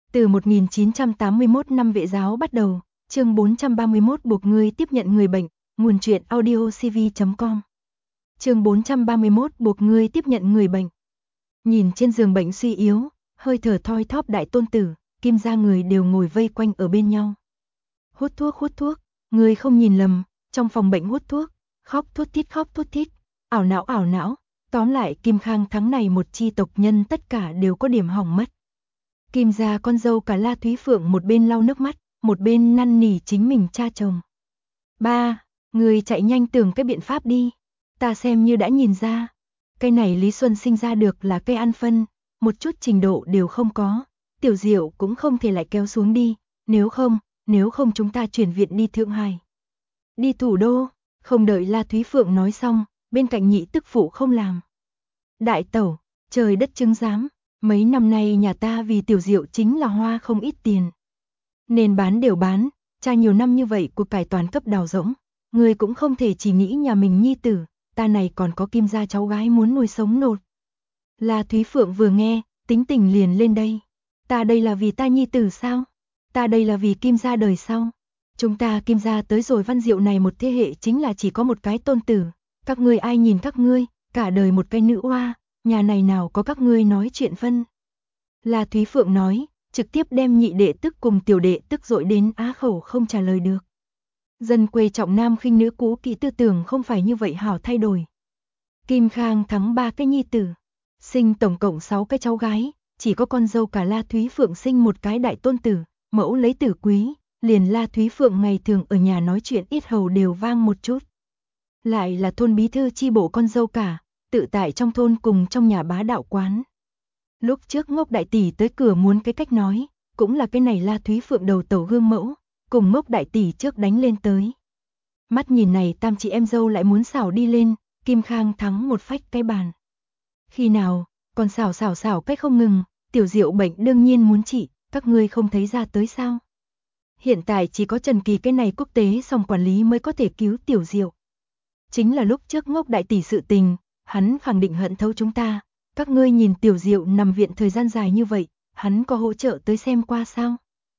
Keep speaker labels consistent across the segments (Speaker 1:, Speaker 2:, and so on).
Speaker 1: Từ 1981 năm vệ giáo bắt đầu, chương 431 buộc ngươi tiếp nhận người bệnh, nguồn truyện audiocv.com. Chương 431 buộc ngươi tiếp nhận người bệnh. Nhìn trên giường bệnh suy yếu, hơi thở thoi thóp đại tôn tử, Kim gia người đều ngồi vây quanh ở bên nhau. Hút thuốc, ngươi không nhìn lầm, trong phòng bệnh hút thuốc, khóc thút thít, ảo não, tóm lại Kim Khang Thắng này một chi tộc nhân tất cả đều có điểm hỏng mất. Kim gia con dâu cả La Thúy Phượng một bên lau nước mắt, một bên năn nỉ chính mình cha chồng. Ba, người chạy nhanh tưởng cái biện pháp đi, ta xem như đã nhìn ra. Cây này Lý Xuân sinh ra được là cây ăn phân, một chút trình độ đều không có, Tiểu Diệu cũng không thể lại kéo xuống đi, nếu không chúng ta chuyển viện đi Thượng Hải. Đi thủ đô, không đợi La Thúy Phượng nói xong, bên cạnh nhị tức phụ không làm. Đại tẩu, trời đất chứng giám, mấy năm nay nhà ta vì Tiểu Diệu chính là hoa không ít tiền. Nên bán đều bán, cha nhiều năm như vậy của cải toàn cấp đào rỗng, người cũng không thể chỉ nghĩ nhà mình nhi tử, ta này còn có Kim gia cháu gái muốn nuôi sống nột. La Thúy Phượng vừa nghe, tính tình liền lên đây. Ta đây là vì ta nhi tử sao? Ta đây là vì Kim gia đời sau. Chúng ta Kim gia tới rồi Văn Diệu này một thế hệ chính là chỉ có một cái tôn tử. Các ngươi ai nhìn các ngươi, cả đời một cái nữ oa, nhà này nào có các ngươi nói chuyện phân. La Thúy Phượng nói, trực tiếp đem nhị đệ tức cùng tiểu đệ tức dội đến á khẩu không trả lời được. Dân quê trọng nam khinh nữ cũ kỹ tư tưởng không phải như vậy hảo thay đổi. Kim Khang Thắng 3 cái nhi tử, sinh tổng cộng 6 cái cháu gái, chỉ có con dâu cả La Thúy Phượng sinh một cái đại tôn tử, mẫu lấy tử quý, liền La Thúy Phượng ngày thường ở nhà nói chuyện ít hầu đều vang một chút. Lại là thôn bí thư chi bộ con dâu cả, tự tại trong thôn cùng trong nhà bá đạo quán. Lúc trước Ngốc đại tỷ tới cửa muốn cái cách nói, cũng là cái này La Thúy Phượng đầu tàu gương mẫu, cùng Ngốc đại tỷ trước đánh lên tới. Mắt nhìn này tam chị em dâu lại muốn xảo đi lên, Kim Khang Thắng một phách cái bàn. Khi nào, còn xảo cách không ngừng, Tiểu Diệu bệnh đương nhiên muốn trị, các ngươi không thấy ra tới sao? Hiện tại chỉ có Trần Kỳ cái này quốc tế song quản lý mới có thể cứu Tiểu Diệu. Chính là lúc trước Ngốc đại tỷ sự tình, hắn khẳng định hận thấu chúng ta. Các ngươi nhìn Tiểu Diệu nằm viện thời gian dài như vậy, hắn có hỗ trợ tới xem qua sao?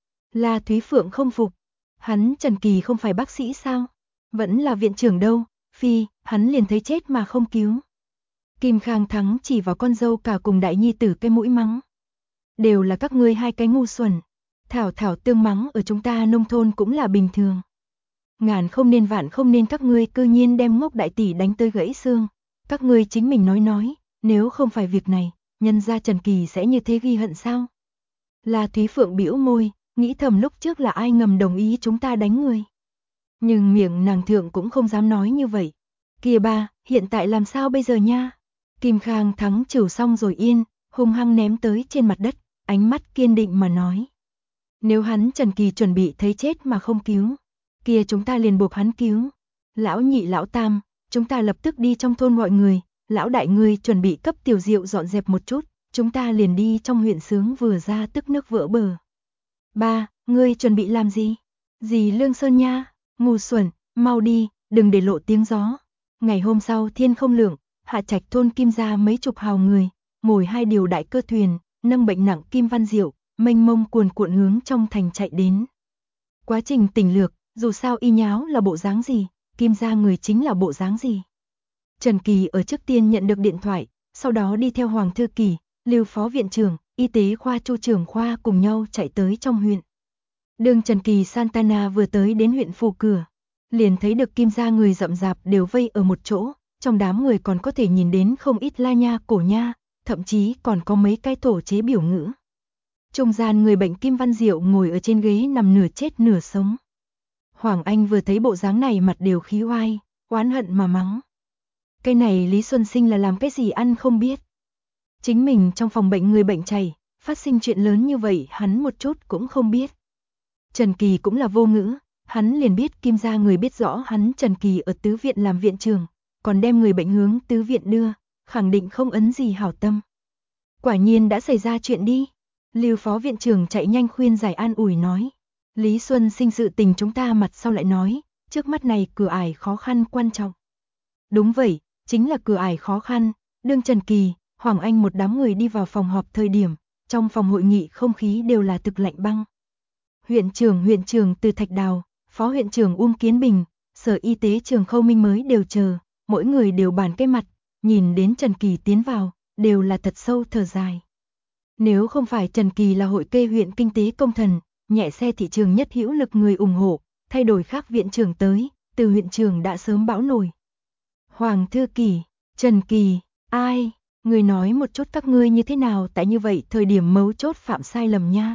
Speaker 1: La Thúy Phượng không phục, hắn Trần Kỳ không phải bác sĩ sao? Vẫn là viện trưởng đâu, phi, hắn liền thấy chết mà không cứu. Kim Khang Thắng chỉ vào con dâu cả cùng đại nhi tử cái mũi mắng. Đều là các ngươi hai cái ngu xuẩn, thảo tương mắng ở chúng ta nông thôn cũng là bình thường. Ngàn không nên vạn không nên các ngươi cư nhiên đem Ngốc đại tỷ đánh tới gãy xương. Các ngươi chính mình nói, nếu không phải việc này, nhân gia Trần Kỳ sẽ như thế ghi hận sao? La Thúy Phượng bĩu môi, nghĩ thầm lúc trước là ai ngầm đồng ý chúng ta đánh người. Nhưng miệng nàng thượng cũng không dám nói như vậy. Kìa ba, hiện tại làm sao bây giờ nha? Kim Khang Thắng chửi xong rồi yên, hung hăng ném tới trên mặt đất, ánh mắt kiên định mà nói. Nếu hắn Trần Kỳ chuẩn bị thấy chết mà không cứu, kia chúng ta liền buộc hắn cứu. Lão nhị lão tam, chúng ta lập tức đi trong thôn gọi người, lão đại ngươi chuẩn bị cấp Tiểu Diệu dọn dẹp một chút, chúng ta liền đi trong huyện Sướng vừa ra tức nước vỡ bờ. Ba, ngươi chuẩn bị làm gì? Dì Lương Sơn nha, ngu xuẩn, mau đi, đừng để lộ tiếng gió. Ngày hôm sau thiên không lượng, Hạ Trạch thôn Kim gia mấy chục hào người, ngồi 2 điều đại cơ thuyền, nâng bệnh nặng Kim Văn Diệu, mênh mông cuồn cuộn hướng trong thành chạy đến. Quá trình tỉnh lược, dù sao y nháo là bộ dáng gì, Kim gia người chính là bộ dáng gì. Trần Kỳ ở trước tiên nhận được điện thoại, sau đó đi theo Hoàng Thư Kỳ, Lưu Phó Viện trưởng, Y tế khoa Chu trưởng khoa cùng nhau chạy tới trong huyện. Đường Trần Kỳ Santana vừa tới đến huyện phủ cửa, liền thấy được Kim gia người rậm rạp đều vây ở một chỗ, trong đám người còn có thể nhìn đến không ít la nha cổ nha, thậm chí còn có mấy cái thổ chế biểu ngữ. Trung gian người bệnh Kim Văn Diệu ngồi ở trên ghế nằm nửa chết nửa sống. Hoàng Anh vừa thấy bộ dáng này mặt đều khí oai, oán hận mà mắng. Cái này Lý Xuân Sinh là làm cái gì ăn không biết. Chính mình trong phòng bệnh người bệnh chảy, phát sinh chuyện lớn như vậy hắn một chút cũng không biết. Trần Kỳ cũng là vô ngữ, hắn liền biết Kim gia người biết rõ hắn Trần Kỳ ở tứ viện làm viện trưởng, còn đem người bệnh hướng tứ viện đưa, khẳng định không ấn gì hảo tâm. Quả nhiên đã xảy ra chuyện đi. Lưu Phó Viện trưởng chạy nhanh khuyên giải an ủi nói. Lý Xuân Sinh sự tình chúng ta mặt sau lại nói, trước mắt này cửa ải khó khăn quan trọng. Đúng vậy, chính là cửa ải khó khăn, đương Trần Kỳ, Hoàng Anh một đám người đi vào phòng họp thời điểm, trong phòng hội nghị không khí đều là thực lạnh băng. Huyện trưởng Từ Thạch Đào, phó huyện trưởng Uông Kiến Bình, sở y tế Trường Khâu Minh mới đều chờ, mỗi người đều bàn cái mặt, nhìn đến Trần Kỳ tiến vào, đều là thật sâu thở dài. Nếu không phải Trần Kỳ là hội kê huyện kinh tế công thần, nhẹ xe thị trường nhất hữu lực người ủng hộ, thay đổi khác viện trưởng tới, Từ huyện trưởng đã sớm bão nổi. Hoàng Thư Kỳ, Trần Kỳ, ai, người nói một chút các ngươi như thế nào tại như vậy thời điểm mấu chốt phạm sai lầm nha.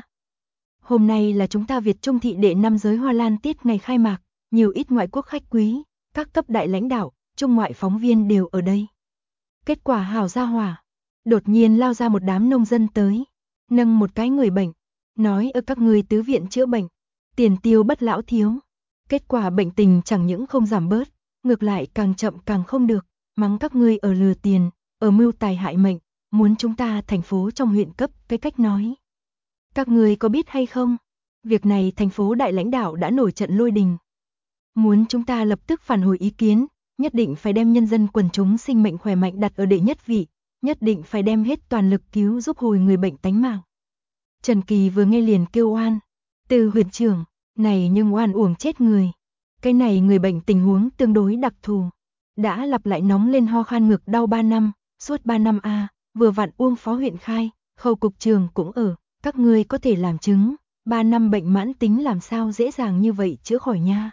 Speaker 1: Hôm nay là chúng ta Việt Trung thị đệ 5 giới Hoa Lan tiết ngày khai mạc, nhiều ít ngoại quốc khách quý, các cấp đại lãnh đạo, trung ngoại phóng viên đều ở đây. Kết quả hào ra hỏa, đột nhiên lao ra một đám nông dân tới, nâng một cái người bệnh, nói ở các ngươi tứ viện chữa bệnh, tiền tiêu bất lão thiếu. Kết quả bệnh tình chẳng những không giảm bớt, ngược lại càng chậm càng không được, mắng các ngươi ở lừa tiền, ở mưu tài hại mệnh, muốn chúng ta thành phố trong huyện cấp cái cách nói. Các ngươi có biết hay không? Việc này thành phố đại lãnh đạo đã nổi trận lôi đình. Muốn chúng ta lập tức phản hồi ý kiến, nhất định phải đem nhân dân quần chúng sinh mệnh khỏe mạnh đặt ở đệ nhất vị, nhất định phải đem hết toàn lực cứu giúp hồi người bệnh tánh mạng. Trần Kỳ vừa nghe liền kêu oan. Từ huyện trưởng, này nhưng oan uổng chết người. Cái này người bệnh tình huống tương đối đặc thù. Đã lặp lại nóng lên ho khan ngực đau 3 năm, suốt 3 năm vừa vặn Uông phó huyện khai, Khâu cục trưởng cũng ở, các ngươi có thể làm chứng, 3 năm bệnh mãn tính làm sao dễ dàng như vậy chữa khỏi nha.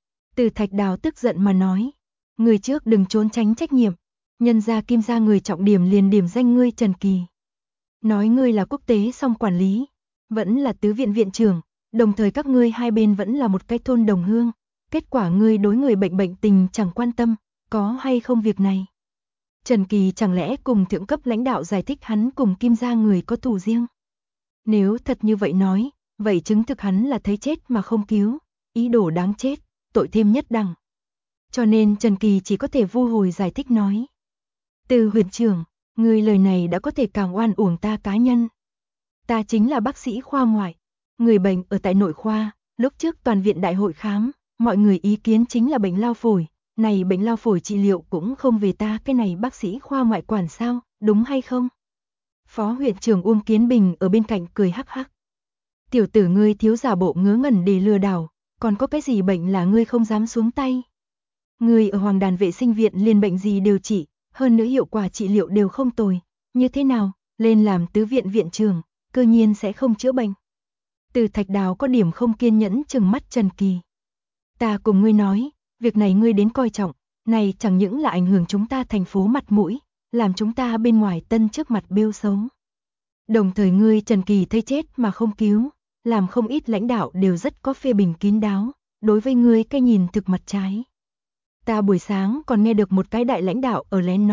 Speaker 1: Từ Thạch Đào tức giận mà nói, người trước đừng trốn tránh trách nhiệm, nhân gia Kim gia người trọng điểm liền điểm danh ngươi Trần Kỳ. Nói ngươi là quốc tế song quản lý, vẫn là tứ viện viện trưởng, đồng thời các ngươi hai bên vẫn là một cái thôn đồng hương, kết quả ngươi đối người bệnh tình chẳng quan tâm, có hay không việc này. Trần Kỳ chẳng lẽ cùng thượng cấp lãnh đạo giải thích hắn cùng Kim gia người có thù riêng. Nếu thật như vậy nói, vậy chứng thực hắn là thấy chết mà không cứu, ý đồ đáng chết, tội thêm nhất đẳng. Cho nên Trần Kỳ chỉ có thể vu hồi giải thích nói. Từ huyện trưởng, người lời này đã có thể càng oan uổng ta cá nhân. Ta chính là bác sĩ khoa ngoại, người bệnh ở tại nội khoa, lúc trước toàn viện đại hội khám, mọi người ý kiến chính là bệnh lao phổi, này bệnh lao phổi trị liệu cũng không về ta cái này bác sĩ khoa ngoại quản sao, đúng hay không? Phó huyện trưởng Uông Kiến Bình ở bên cạnh cười hắc hắc. Tiểu tử ngươi thiếu giả bộ ngớ ngẩn để lừa đảo, còn có cái gì bệnh là ngươi không dám xuống tay? Ngươi ở Hoàng Đàn vệ sinh viện liền bệnh gì đều trị, hơn nữa hiệu quả trị liệu đều không tồi, như thế nào, lên làm tứ viện viện trưởng, cơ nhiên sẽ không chữa bệnh. Từ Thạch Đào có điểm không kiên nhẫn trừng mắt Trần Kỳ. Ta cùng ngươi nói, việc này ngươi đến coi trọng, này chẳng những là ảnh hưởng chúng ta thành phố mặt mũi, làm chúng ta bên ngoài tân trước mặt bêu xấu. Đồng thời ngươi Trần Kỳ thấy chết mà không cứu, làm không ít lãnh đạo đều rất có phê bình kín đáo, đối với ngươi cái nhìn thực mặt trái. Ta buổi sáng còn nghe được một cái đại lãnh đạo ở lén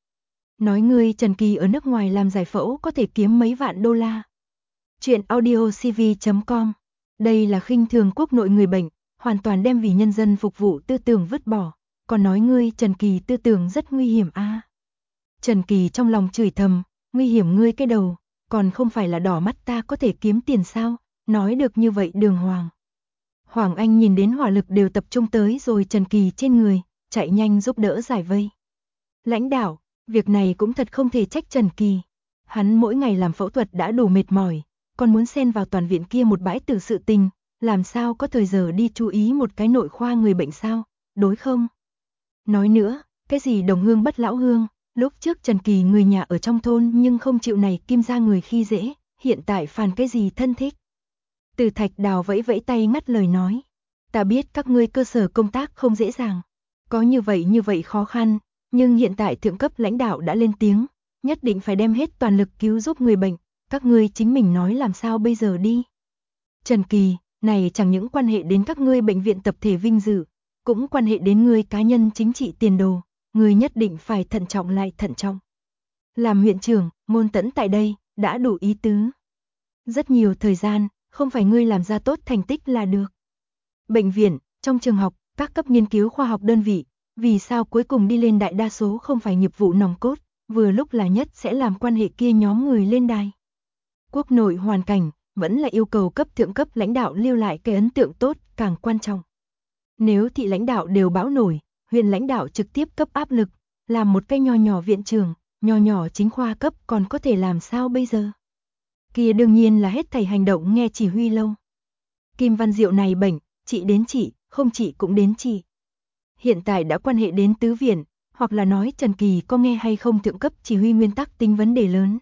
Speaker 1: nói ngươi Trần Kỳ ở nước ngoài làm giải phẫu có thể kiếm mấy vạn đô la. Chuyện audiocv.com. Đây là khinh thường quốc nội người bệnh, hoàn toàn đem vì nhân dân phục vụ tư tưởng vứt bỏ, còn nói ngươi Trần Kỳ tư tưởng rất nguy hiểm Trần Kỳ trong lòng chửi thầm, nguy hiểm ngươi cái đầu, còn không phải là đỏ mắt ta có thể kiếm tiền sao, nói được như vậy đường hoàng. Hoàng Anh nhìn đến hỏa lực đều tập trung tới rồi Trần Kỳ trên người, chạy nhanh giúp đỡ giải vây. Lãnh đạo, việc này cũng thật không thể trách Trần Kỳ. Hắn mỗi ngày làm phẫu thuật đã đủ mệt mỏi, còn muốn xen vào toàn viện kia một bãi tử sự tình, làm sao có thời giờ đi chú ý một cái nội khoa người bệnh sao, đối không? Nói nữa, cái gì đồng hương bất lão hương, lúc trước Trần Kỳ người nhà ở trong thôn nhưng không chịu này Kim gia người khi dễ, hiện tại phàn cái gì thân thích. Từ Thạch Đào vẫy vẫy tay ngắt lời nói, ta biết các ngươi cơ sở công tác không dễ dàng, có như vậy khó khăn, nhưng hiện tại thượng cấp lãnh đạo đã lên tiếng, nhất định phải đem hết toàn lực cứu giúp người bệnh, các ngươi chính mình nói làm sao bây giờ đi. Trần Kỳ, này chẳng những quan hệ đến các ngươi bệnh viện tập thể vinh dự, cũng quan hệ đến ngươi cá nhân chính trị tiền đồ, ngươi nhất định phải thận trọng lại thận trọng. Làm huyện trưởng, Ngôn Tẫn tại đây, đã đủ ý tứ. Rất nhiều thời gian, không phải ngươi làm ra tốt thành tích là được. Bệnh viện, trong trường học, các cấp nghiên cứu khoa học đơn vị, vì sao cuối cùng đi lên đại đa số không phải nghiệp vụ nòng cốt, vừa lúc là nhất sẽ làm quan hệ kia nhóm người lên đài. Quốc nội hoàn cảnh, vẫn là yêu cầu cấp thượng cấp lãnh đạo lưu lại cái ấn tượng tốt, càng quan trọng. Nếu thị lãnh đạo đều bão nổi, huyện lãnh đạo trực tiếp cấp áp lực, làm một cái nho nhỏ viện trưởng, nho nhỏ chính khoa cấp còn có thể làm sao bây giờ? Kia đương nhiên là hết thảy hành động nghe chỉ huy lâu. Kim Văn Diệu này bệnh, trị đến trị, không trị cũng đến trị. Hiện tại đã quan hệ đến tứ viện, hoặc là nói Trần Kỳ có nghe hay không thượng cấp chỉ huy nguyên tắc tính vấn đề lớn.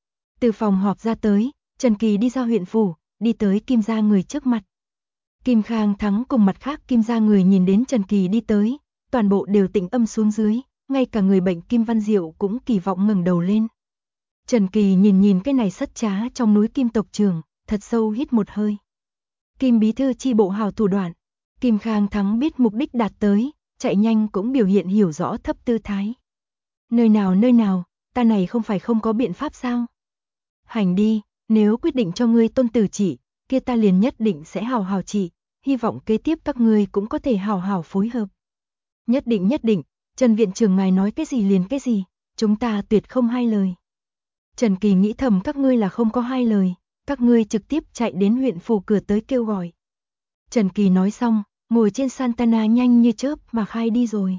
Speaker 1: Từ phòng họp ra tới, Trần Kỳ đi ra huyện phủ, đi tới Kim gia người trước mặt. Kim Khang Thắng cùng mặt khác Kim gia người nhìn đến Trần Kỳ đi tới, toàn bộ đều tĩnh âm xuống dưới, ngay cả người bệnh Kim Văn Diệu cũng kỳ vọng ngẩng đầu lên. Trần Kỳ nhìn cái này sất trá trong núi Kim tộc trưởng, thật sâu hít một hơi. Kim bí thư chi bộ hào thủ đoạn, Kim Khang Thắng biết mục đích đạt tới, chạy nhanh cũng biểu hiện hiểu rõ thấp tư thái. Nơi nào, ta này không phải không có biện pháp sao? Hành đi, nếu quyết định cho ngươi tôn tử chỉ, kia ta liền nhất định sẽ hào hào chỉ, hy vọng kế tiếp các ngươi cũng có thể hào hào phối hợp. Nhất định, Trần viện trưởng ngài nói cái gì liền cái gì, chúng ta tuyệt không hai lời. Trần Kỳ nghĩ thầm các ngươi là không có hai lời, các ngươi trực tiếp chạy đến huyện phủ cửa tới kêu gọi. Trần Kỳ nói xong, ngồi trên Santana nhanh như chớp mà khai đi rồi.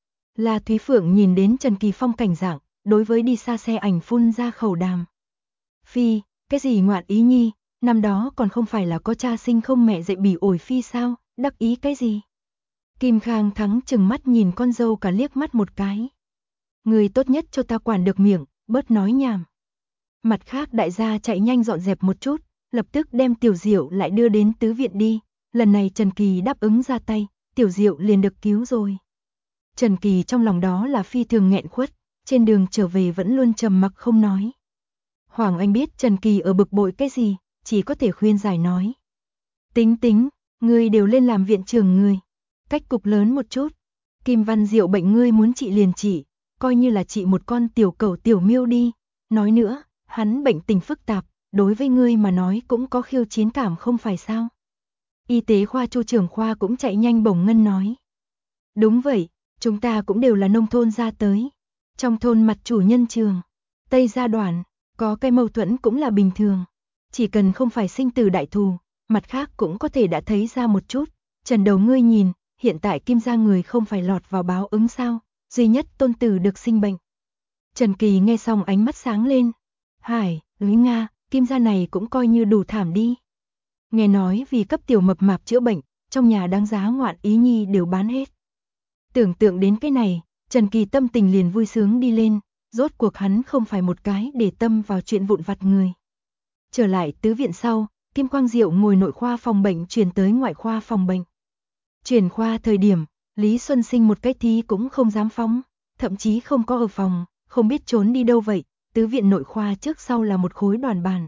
Speaker 1: La Thúy Phượng nhìn đến Trần Kỳ phong cảnh dạng, đối với đi xa xe ảnh phun ra khẩu đàm. Phi, cái gì ngoạn ý nhi, năm đó còn không phải là có cha sinh không mẹ dạy bỉ ổi phi sao, đắc ý cái gì? Kim Khang Thắng chừng mắt nhìn con dâu cả liếc mắt một cái. Người tốt nhất cho ta quản được miệng, bớt nói nhảm. Mặt khác đại gia chạy nhanh dọn dẹp một chút, lập tức đem Tiểu Diệu lại đưa đến tứ viện đi. Lần này Trần Kỳ đáp ứng ra tay, Tiểu Diệu liền được cứu rồi. Trần Kỳ trong lòng đó là phi thường nghẹn khuất, trên đường trở về vẫn luôn trầm mặc không nói. Hoàng Anh biết Trần Kỳ ở bực bội cái gì, chỉ có thể khuyên giải nói. Tính, ngươi đều lên làm viện trưởng người. Cách cục lớn một chút. Kim Văn Diệu bệnh ngươi muốn trị liền trị, coi như là trị một con tiểu cẩu tiểu miêu đi. Nói nữa, hắn bệnh tình phức tạp, đối với ngươi mà nói cũng có khiêu chiến cảm không phải sao. Y tế khoa Chu trưởng khoa cũng chạy nhanh bổng ngân nói. Đúng vậy, chúng ta cũng đều là nông thôn ra tới. Trong thôn mặt chủ nhân trường, Tây gia đoàn, có cái mâu thuẫn cũng là bình thường. Chỉ cần không phải sinh tử đại thù, mặt khác cũng có thể đã thấy ra một chút. Trần đầu ngươi nhìn, hiện tại Kim gia người không phải lọt vào báo ứng sao, duy nhất tôn tử được sinh bệnh. Trần Kỳ nghe xong ánh mắt sáng lên. Hải, Lý Nga, Kim gia này cũng coi như đủ thảm đi. Nghe nói vì cấp tiểu mập mạp chữa bệnh, trong nhà đáng giá ngoạn ý nhi đều bán hết. Tưởng tượng đến cái này, Trần Kỳ tâm tình liền vui sướng đi lên, rốt cuộc hắn không phải một cái để tâm vào chuyện vụn vặt người. Trở lại tứ viện sau, Kim Quang Diệu ngồi nội khoa phòng bệnh chuyển tới ngoại khoa phòng bệnh. Chuyển khoa thời điểm, Lý Xuân Sinh một cái thí cũng không dám phóng, thậm chí không có ở phòng, không biết trốn đi đâu vậy, tứ viện nội khoa trước sau là một khối đoàn bàn.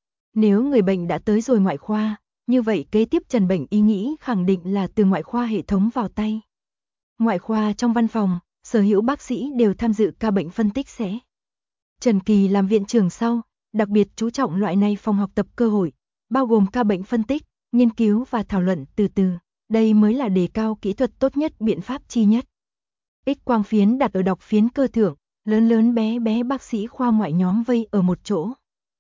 Speaker 1: Nếu người bệnh đã tới rồi ngoại khoa, như vậy kế tiếp trần bệnh ý nghĩ khẳng định là từ ngoại khoa hệ thống vào tay. Ngoại khoa trong văn phòng, sở hữu bác sĩ đều tham dự ca bệnh phân tích sẽ. Trần Kỳ làm viện trưởng sau, đặc biệt chú trọng loại này phòng học tập cơ hội, bao gồm ca bệnh phân tích, nghiên cứu và thảo luận từ từ. Đây mới là đề cao kỹ thuật tốt nhất biện pháp chi nhất. X quang phiến đặt ở đọc phiến cơ thượng, lớn bé bé bác sĩ khoa ngoại nhóm vây ở một chỗ.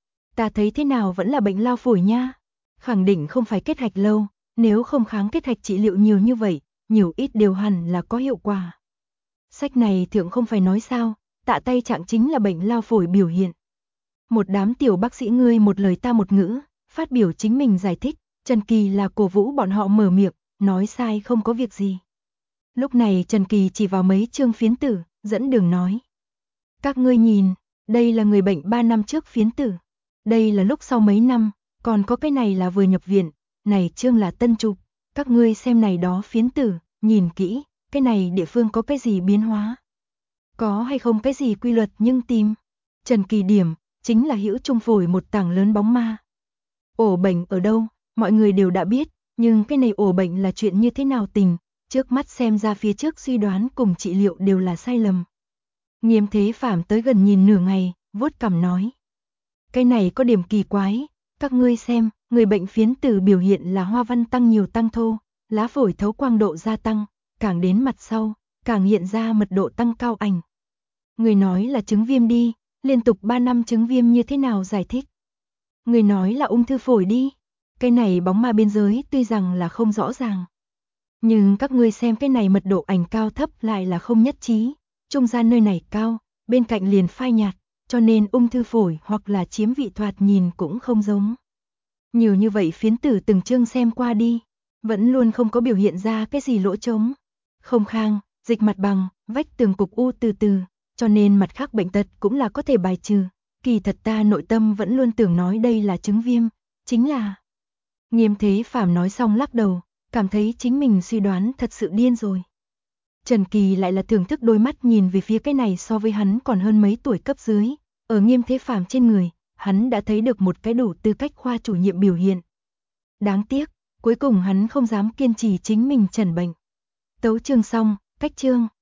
Speaker 1: Ta thấy thế nào vẫn là bệnh lao phổi nha. Khẳng định không phải kết hạch lâu, nếu không kháng kết hạch trị liệu nhiều như vậy, nhiều ít đều hẳn là có hiệu quả. Sách này thượng không phải nói sao, tạ tay trạng chính là bệnh lao phổi biểu hiện. Một đám tiểu bác sĩ ngươi một lời ta một ngữ, phát biểu chính mình giải thích, Trần Kỳ là cổ vũ bọn họ mở miệng, nói sai không có việc gì. Lúc này Trần Kỳ chỉ vào mấy chương phiến tử, dẫn đường nói. Các ngươi nhìn, đây là người bệnh 3 năm trước phiến tử. Đây là lúc sau mấy năm, còn có cái này là vừa nhập viện, này chương là tân chụp. Các ngươi xem này đó phiến tử, nhìn kỹ, cái này địa phương có cái gì biến hóa. Có hay không cái gì quy luật nhưng tìm. Trần Kỳ điểm, chính là hữu trung phổi một tảng lớn bóng ma. Ổ bệnh ở đâu, mọi người đều đã biết, nhưng cái này ổ bệnh là chuyện như thế nào tình, trước mắt xem ra phía trước suy đoán cùng trị liệu đều là sai lầm. Nghiêm Thế Phạm tới gần nhìn nửa ngày, vuốt cằm nói. Cái này có điểm kỳ quái, các ngươi xem, người bệnh phiến tử biểu hiện là hoa văn tăng nhiều tăng thô, lá phổi thấu quang độ gia tăng, càng đến mặt sau, càng hiện ra mật độ tăng cao ảnh. Người nói là chứng viêm đi, liên tục 3 năm chứng viêm như thế nào giải thích? Người nói là ung thư phổi đi, cái này bóng ma biên giới tuy rằng là không rõ ràng. Nhưng các ngươi xem cái này mật độ ảnh cao thấp lại là không nhất trí, trung gian nơi này cao, bên cạnh liền phai nhạt, cho nên ung thư phổi hoặc là chiếm vị thoạt nhìn cũng không giống. Nhiều như vậy phiến tử từng chương xem qua đi, vẫn luôn không có biểu hiện ra cái gì lỗ trống. Không khang, dịch mặt bằng, vách tường cục u từ từ, cho nên mặt khác bệnh tật cũng là có thể bài trừ. Kỳ thật ta nội tâm vẫn luôn tưởng nói đây là chứng viêm, chính là... Nghiêm Thế Phàm nói xong lắc đầu, cảm thấy chính mình suy đoán thật sự điên rồi. Trần Kỳ lại là thưởng thức đôi mắt nhìn về phía cái này so với hắn còn hơn mấy tuổi cấp dưới. Ở Nghiêm Thế Phàm trên người, hắn đã thấy được một cái đủ tư cách khoa chủ nhiệm biểu hiện. Đáng tiếc, cuối cùng hắn không dám kiên trì chính mình trần bệnh. Tấu chương xong, cách chương.